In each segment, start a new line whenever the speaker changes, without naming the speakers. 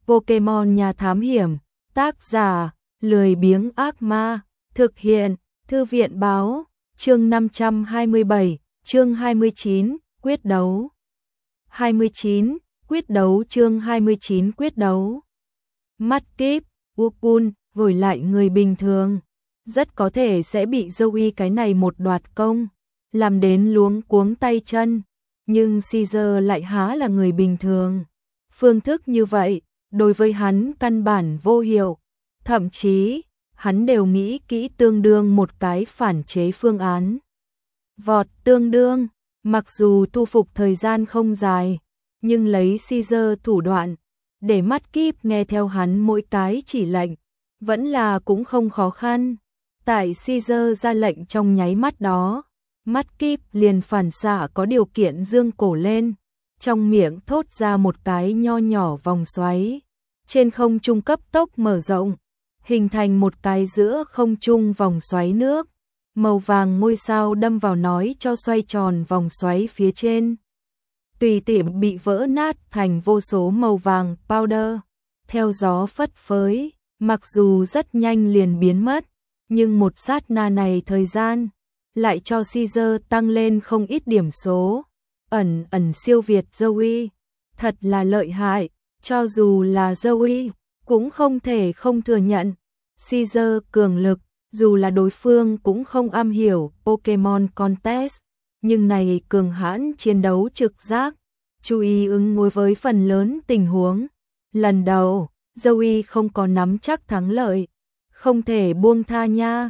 Pokemon nhà thám hiểm, tác giả, lười biếng ác ma, thực hiện, thư viện báo, chương 527, chương 29, quyết đấu. 29, quyết đấu chương 29 quyết đấu. Mắt kíp, Upun, vội lại người bình thường. Rất có thể sẽ bị Zoe cái này một đoạt công, làm đến luống cuống tay chân. Nhưng Caesar lại há là người bình thường. Phương thức như vậy, đối với hắn căn bản vô hiệu. Thậm chí, hắn đều nghĩ kỹ tương đương một cái phản chế phương án. Vọt tương đương, mặc dù thu phục thời gian không dài, nhưng lấy Caesar thủ đoạn, để mắt kíp nghe theo hắn mỗi cái chỉ lệnh, vẫn là cũng không khó khăn. Tại Caesar ra lệnh trong nháy mắt đó, mắt kíp liền phản xạ có điều kiện dương cổ lên, trong miệng thốt ra một cái nho nhỏ vòng xoáy, trên không trung cấp tốc mở rộng, hình thành một cái giữa không trung vòng xoáy nước, màu vàng ngôi sao đâm vào nói cho xoay tròn vòng xoáy phía trên. Tùy tiện bị vỡ nát thành vô số màu vàng powder, theo gió phất phới, mặc dù rất nhanh liền biến mất, nhưng một sát na này thời gian, lại cho Caesar tăng lên không ít điểm số, ẩn siêu việt Zoe, thật là lợi hại, cho dù là Zoe, cũng không thể không thừa nhận. Caesar cường lực, dù là đối phương cũng không am hiểu Pokemon Contest, nhưng này cường hãn chiến đấu trực giác, chú ý ứng đối với phần lớn tình huống. Lần đầu, Zoe không có nắm chắc thắng lợi, không thể buông tha nha.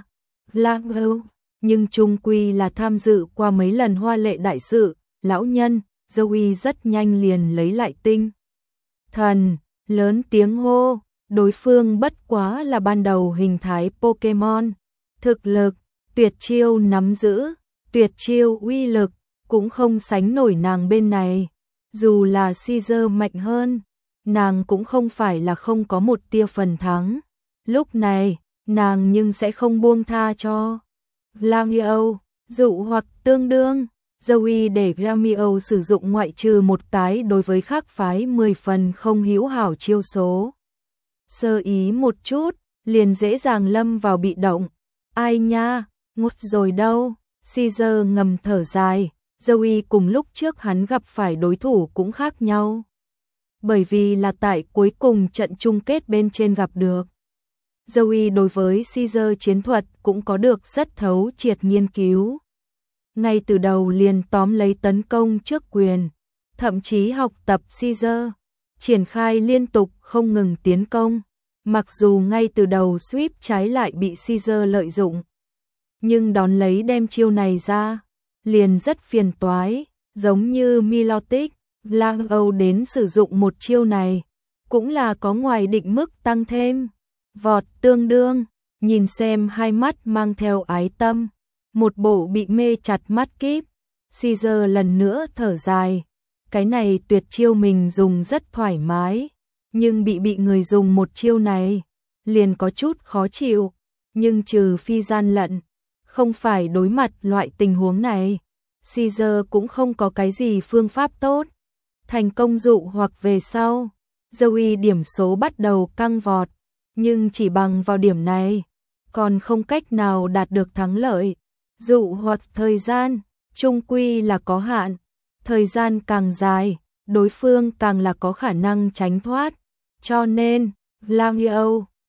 Nhưng chung quy là tham dự qua mấy lần hoa lệ đại sự, lão nhân, Zoe rất nhanh liền lấy lại tinh thần, lớn tiếng hô, đối phương bất quá là ban đầu hình thái Pokemon, thực lực, tuyệt chiêu nắm giữ, tuyệt chiêu uy lực, cũng không sánh nổi nàng bên này. Dù là Caesar mạnh hơn, nàng cũng không phải là không có một tia phần thắng. Lúc này, nàng nhưng sẽ không buông tha cho Glamio, dụ hoặc tương đương. Zoe để Glamio sử dụng ngoại trừ một cái đối với khác phái 10 phần không hữu hảo chiêu số. Sơ ý một chút, liền dễ dàng lâm vào bị động. Ai nha, ngút rồi đâu. Caesar ngầm thở dài, Zoe cùng lúc trước hắn gặp phải đối thủ cũng khác nhau. Bởi vì là tại cuối cùng trận chung kết bên trên gặp được. Zoe đối với Caesar chiến thuật cũng có được rất thấu triệt nghiên cứu. Ngay từ đầu liền tóm lấy tấn công trước quyền, thậm chí học tập Caesar, triển khai liên tục không ngừng tiến công. Mặc dù ngay từ đầu sweep trái lại bị Caesar lợi dụng, nhưng đón lấy đem chiêu này ra, liền rất phiền toái, giống như Milotic, Lang Âu đến sử dụng một chiêu này, cũng là có ngoài định mức tăng thêm. Vọt tương đương, nhìn xem hai mắt mang theo ái tâm, một bộ bị mê chặt mắt kíp, Caesar lần nữa thở dài, cái này tuyệt chiêu mình dùng rất thoải mái, nhưng bị người dùng một chiêu này, liền có chút khó chịu, nhưng trừ phi gian lận, không phải đối mặt loại tình huống này, Caesar cũng không có cái gì phương pháp tốt. Thành công dụ hoặc về sau, Zoe điểm số bắt đầu căng vọt, nhưng chỉ bằng vào điểm này, còn không cách nào đạt được thắng lợi. Dụ hoặc thời gian, chung quy là có hạn, thời gian càng dài, đối phương càng là có khả năng tránh thoát. Cho nên, Glamio,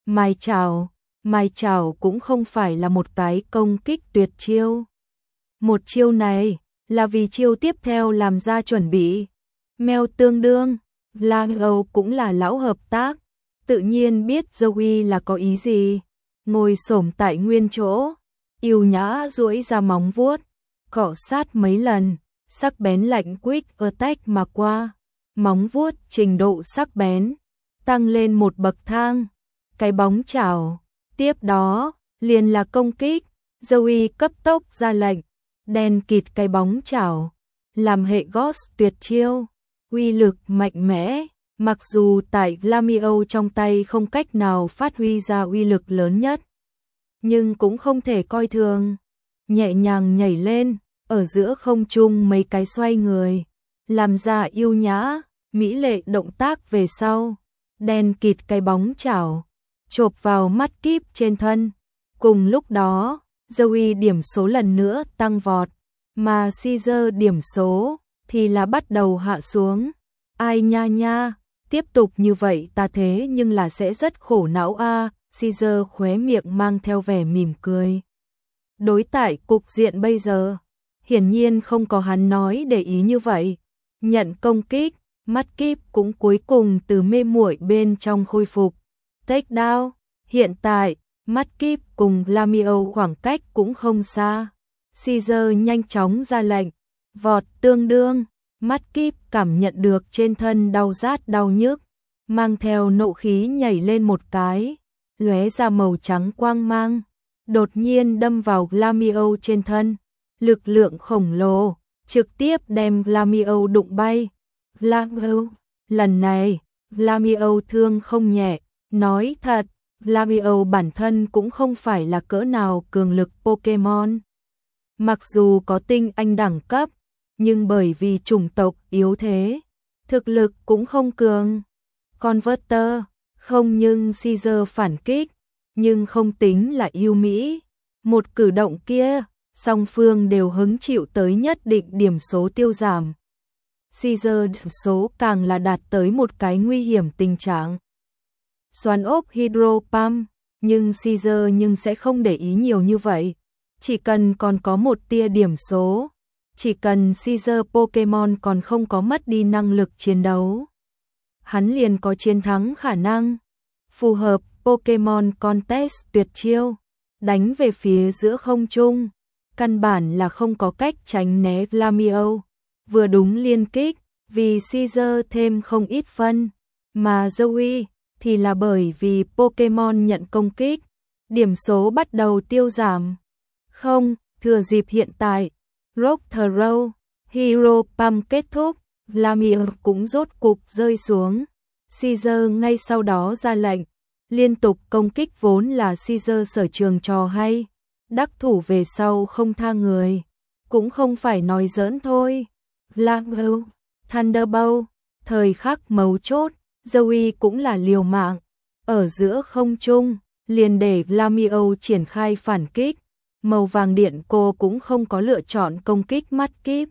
Mai chảo cũng không phải là một cái công kích tuyệt chiêu. Một chiêu này, là vì chiêu tiếp theo làm ra chuẩn bị. Mèo tương đương, Glamio cũng là lão hợp tác, tự nhiên biết Zoe là có ý gì. Ngồi xổm tại nguyên chỗ, yêu nhã duỗi ra móng vuốt, cọ sát mấy lần, sắc bén lạnh quick attack mà qua, móng vuốt trình độ sắc bén, tăng lên một bậc thang, cái bóng chảo, tiếp đó, liền là công kích, Zoe cấp tốc ra lệnh, đen kịt cái bóng chảo, làm hệ Ghost tuyệt chiêu, uy lực mạnh mẽ, mặc dù tại Glamio trong tay không cách nào phát huy ra uy lực lớn nhất, nhưng cũng không thể coi thường, nhẹ nhàng nhảy lên, ở giữa không trung mấy cái xoay người, làm ra yêu nhã, mỹ lệ động tác về sau, đen kịt cái bóng chảo, chộp vào mắt kíp trên thân. Cùng lúc đó, Zoe điểm số lần nữa tăng vọt, mà Caesar điểm số thì là bắt đầu hạ xuống. Ai nha nha, tiếp tục như vậy ta thế nhưng là sẽ rất khổ não a. Caesar khóe miệng mang theo vẻ mỉm cười. Đối tại cục diện bây giờ, hiển nhiên không có hắn nói để ý như vậy. Nhận công kích, mắt kíp cũng cuối cùng từ mê muội bên trong khôi phục. Take down, hiện tại, mắt kíp cùng Lamiao khoảng cách cũng không xa. Caesar nhanh chóng ra lệnh, vọt tương đương, mắt kíp cảm nhận được trên thân đau rát đau nhức, mang theo nộ khí nhảy lên một cái, lóe ra màu trắng quang mang, đột nhiên đâm vào Lamiao trên thân, lực lượng khổng lồ, trực tiếp đem Lamiao đụng bay. Lamiao, lần này, Lamiao thương không nhẹ, nói thật, Lamiao bản thân cũng không phải là cỡ nào cường lực Pokemon. Mặc dù có tinh anh đẳng cấp, nhưng bởi vì chủng tộc yếu thế, thực lực cũng không cường. Converter, không nhưng Caesar phản kích, nhưng không tính là yêu mỹ. Một cử động kia, song phương đều hứng chịu tới nhất định điểm số tiêu giảm. Caesar số càng là đạt tới một cái nguy hiểm tình trạng. Xoắn ốp Hydro Pump, nhưng Caesar sẽ không để ý nhiều như vậy. Chỉ cần còn có một tia điểm số, chỉ cần Caesar Pokemon còn không có mất đi năng lực chiến đấu, hắn liền có chiến thắng khả năng. Phù hợp Pokemon Contest tuyệt chiêu, đánh về phía giữa không trung, căn bản là không có cách tránh né Lamiao. Vừa đúng liên kích, vì Caesar thêm không ít phân, mà Zoe thì là bởi vì Pokemon nhận công kích, điểm số bắt đầu tiêu giảm. Không, thừa dịp hiện tại, Rock Throw, Hero Pump kết thúc, Lamiao cũng rốt cục rơi xuống. Caesar ngay sau đó ra lệnh, liên tục công kích vốn là Caesar sở trường trò hay, đắc thủ về sau không tha người, cũng không phải nói giỡn thôi. Lamiao, Thunderbolt, thời khắc mấu chốt, Zoe cũng là liều mạng, ở giữa không trung, liền để Lamiao triển khai phản kích. Màu vàng điện cô cũng không có lựa chọn công kích mắt kíp,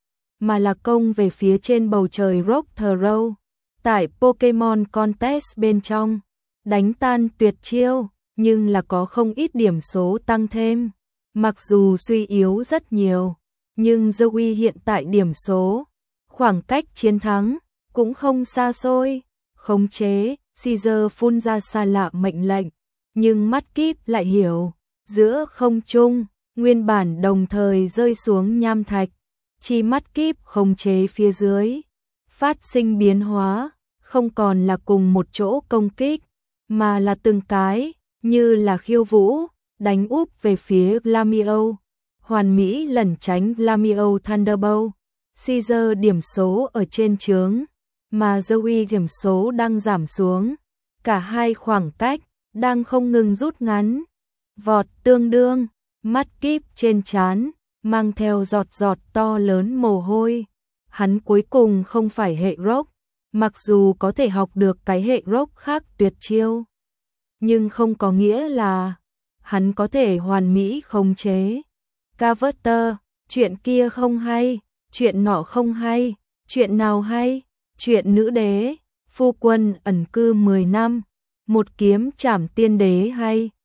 mà là công về phía trên bầu trời Rock Throw. Tại Pokemon Contest bên trong, đánh tan tuyệt chiêu, nhưng là có không ít điểm số tăng thêm. Mặc dù suy yếu rất nhiều, nhưng Zoe hiện tại điểm số, khoảng cách chiến thắng, cũng không xa xôi. Khống chế, Caesar phun ra xa lạ mệnh lệnh, nhưng mắt kíp lại hiểu. Giữa không trung, nguyên bản đồng thời rơi xuống nham thạch, chi mắt kíp khống chế phía dưới, phát sinh biến hóa, không còn là cùng một chỗ công kích, mà là từng cái, như là khiêu vũ, đánh úp về phía Lamiao, hoàn mỹ lẩn tránh Lamiao Thunderbolt. Caesar điểm số ở trên chướng, mà Zoe điểm số đang giảm xuống, cả hai khoảng cách đang không ngừng rút ngắn. Vọt tương đương, mắt kíp trên trán, mang theo giọt giọt to lớn mồ hôi. Hắn cuối cùng không phải hệ rock, mặc dù có thể học được cái hệ rock khác tuyệt chiêu, nhưng không có nghĩa là hắn có thể hoàn mỹ khống chế. Converter, chuyện kia không hay, chuyện nọ không hay, chuyện nào hay, chuyện nữ đế, phu quân ẩn cư 10 năm, một kiếm trảm tiên đế hay.